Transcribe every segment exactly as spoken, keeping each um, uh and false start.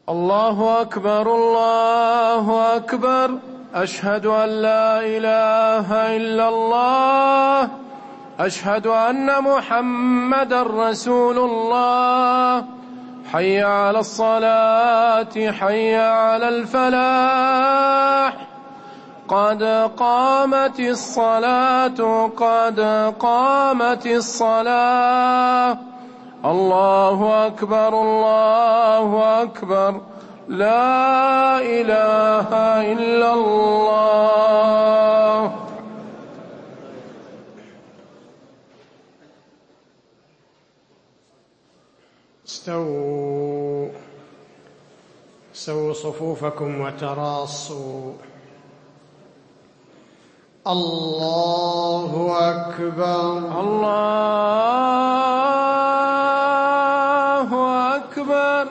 الله أكبر الله أكبر. أشهد أن لا إله إلا الله. أشهد أن محمدًا رسول الله. حي على الصلاة حي على الفلاح. قد قامت الصلاة قد قامت الصلاة. الله أكبر الله أكبر. لا إله إلا الله. استووا سووا صفوفكم وتراصوا. الله أكبر الله أكبر.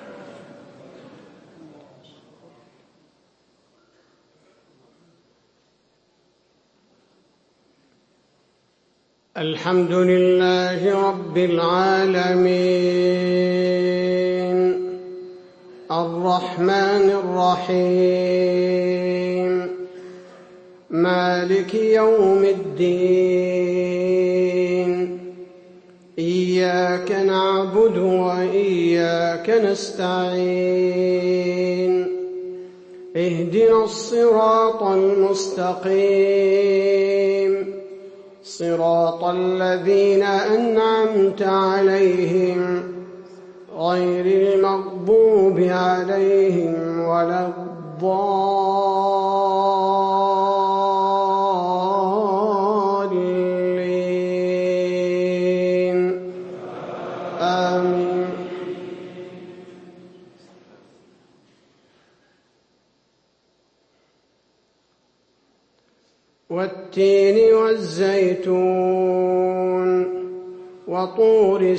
الحمد لله رب العالمين الرحمن الرحيم مالك يوم الدين. إياك نعبد وإياك نستعين. اهدنا الصراط المستقيم صراط الذين أنعمت عليهم غير المغضوب عليهم ولا الضالين. آمين. والتين والزيتون وطور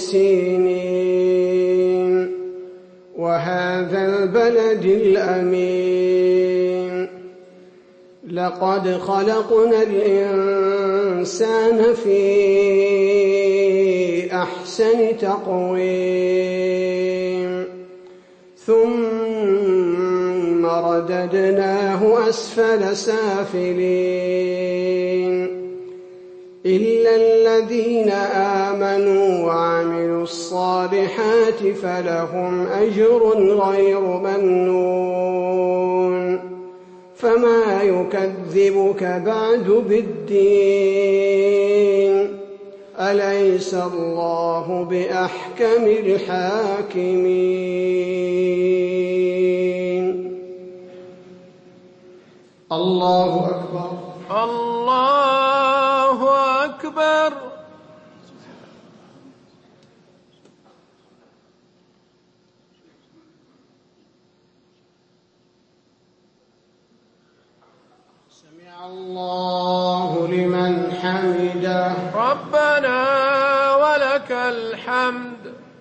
سينين وهذا البلد الأمين. لقد خلقنا الإنسان في أحسن تقويم ثم رددناه أسفل سافلين إلا الذين آمنوا وعملوا الصالحات فلهم أجر غير ممنون. فما يكذبك بعد بالدين؟ أليس الله بأحكم الحاكمين؟ الله أكبر الله أكبر. سمع الله لمن حمده. ربنا ولك الحمد.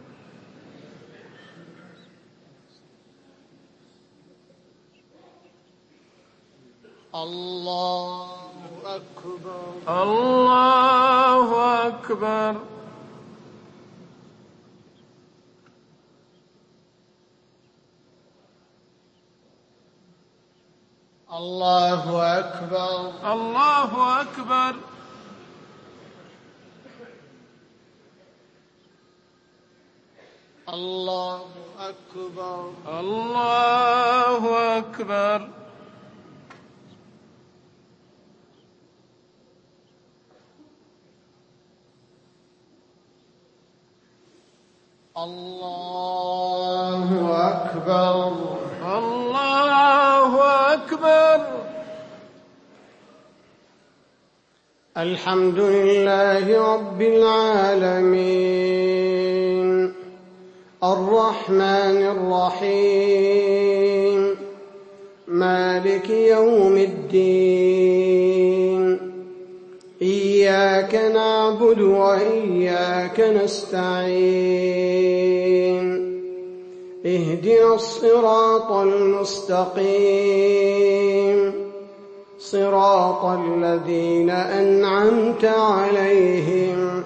الله أكبر الله أكبر. الله أكبر الله أكبر. الله أكبر الله أكبر. الله أكبر الله أكبر. الحمد لله رب العالمين الرحمن الرحيم مالك يوم الدين. إياك نعبد وإياك نستعين. اهدنا الصراط المستقيم صراط الذين أنعمت عليهم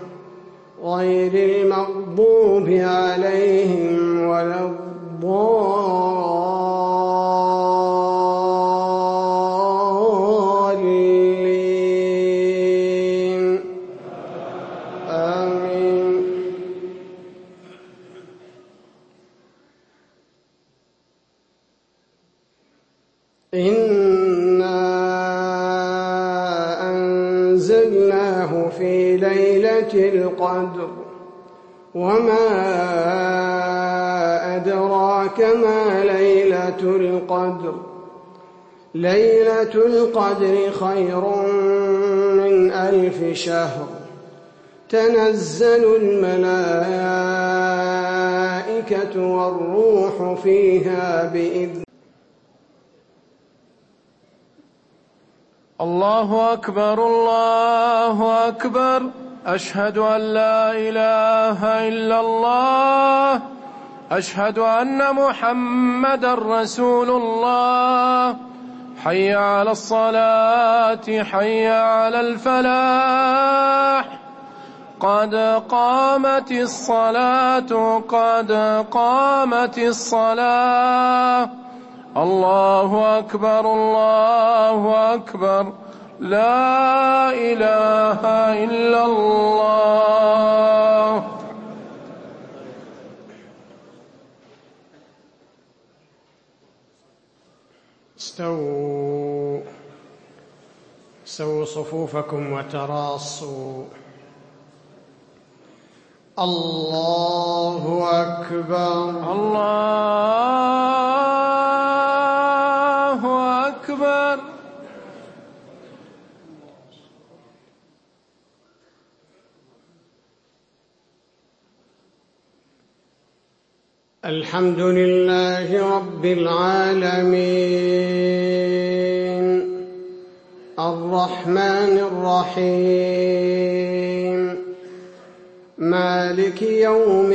غير المغضوب عليهم ولا الضالين. إنا أنزلناه في ليلة القدر وما أدراك ما ليلة القدر ليلة القدر خير من ألف شهر تنزل الملائكة والروح فيها بإذن الله أكبر الله أكبر أشهد أن لا إله إلا الله أشهد أن محمدا رسول الله حي على الصلاة حي على الفلاح قد قامت الصلاة قد قامت الصلاة الله أكبر الله أكبر لا إله إلا الله. استووا استووا صفوفكم وتراصوا. الله أكبر الله أكبر. الحمد لله رب العالمين الرحمن الرحيم مالك يوم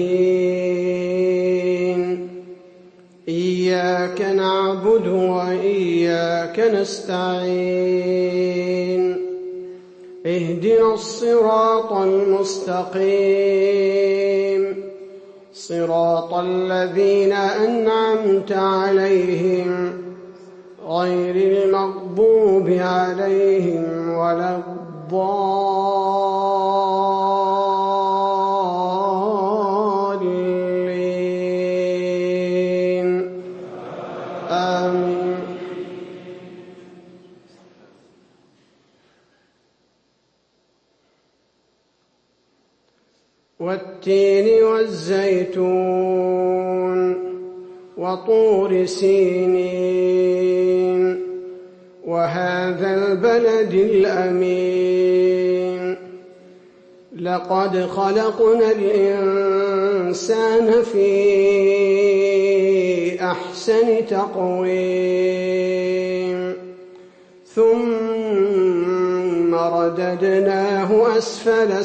الدين إياك نعبد وإياك نستعين اهدنا الصراط المستقيم صراط الذين أنعمت عليهم غير المغضوب عليهم ولا الضالين آمين. والتين والزيتون وطور سينين وهذا البلد الأمين لقد خلقنا الإنسان في أحسن تقويم ثم رددناه أسفل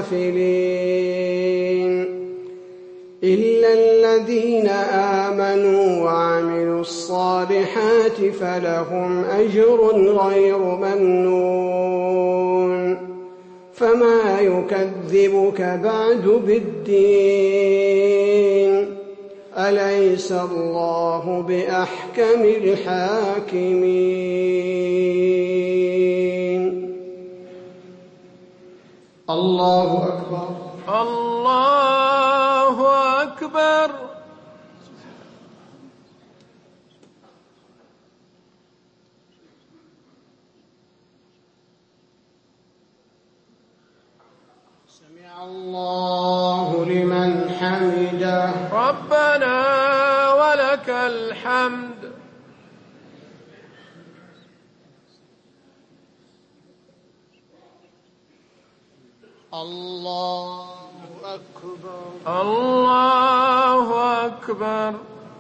سافلين إلا الذين آمنوا وعملوا الصالحات فلهم أجر غير ممنون فما يكذبك بعد بالدين أليس الله بأحكم الحاكمين. الله أكبر الله أكبر. سمع الله لمن حمده ربنا ولك الحمد. الله أكبر الله أكبر.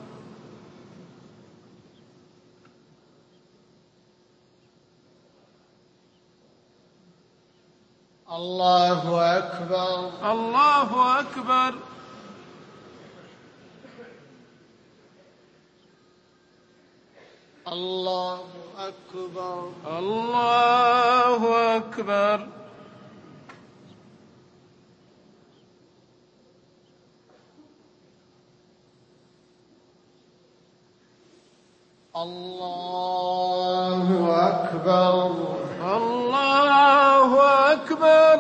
الله أكبر الله أكبر. الله أكبر الله أكبر. الله أكبر الله أكبر.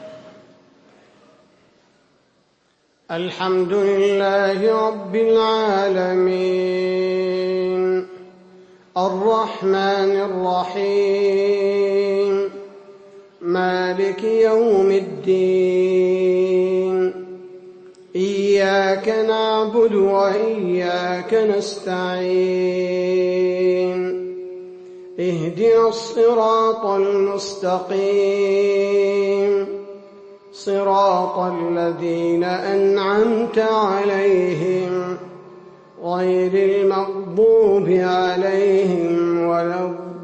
الحمد لله رب العالمين الرحمن الرحيم مالك يوم الدين إياك نعبد وإياك نستعين اهدنا الصراط المستقيم صراط الذين أنعمت عليهم غير المغضوب عليهم ولا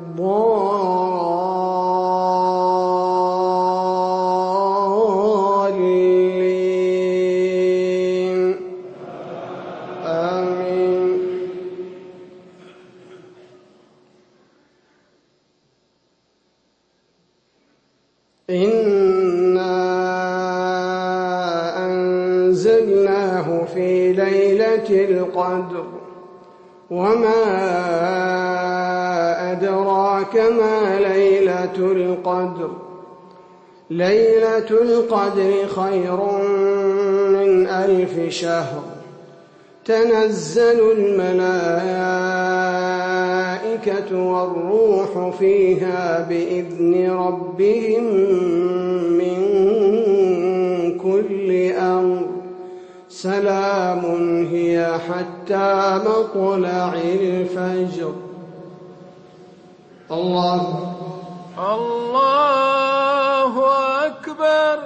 الضالين آمين. إنا أنزلناه في ليلة القدر وما أدراك ما ليلة القدر ليلة القدر خير من ألف شهر تنزل الملائكة والروح فيها بإذن ربهم من كل أمر سلام هي حتى مطلع الفجر. الله الله أكبر.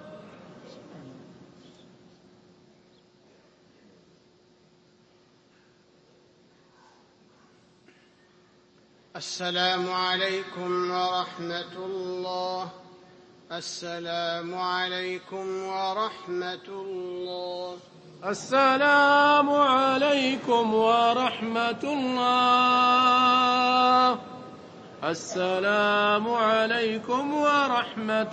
السلام عليكم ورحمة الله. السلام عليكم ورحمة الله. السلام عليكم ورحمة الله. السلام عليكم ورحمة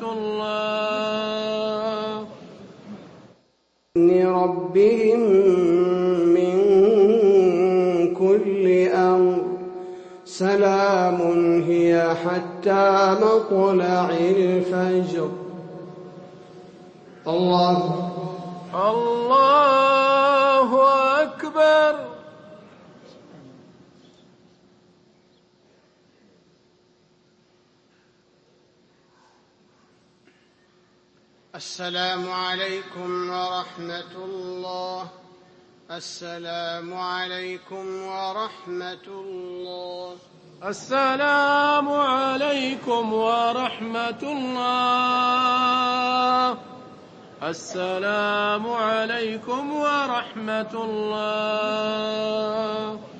الله. بإذن ربهم من كل أمر سلام هي حتى مطلع الفجر. الله الله أكبر. السلام عليكم ورحمة الله. السلام عليكم ورحمة الله. السلام عليكم ورحمة الله. السلام عليكم ورحمة الله.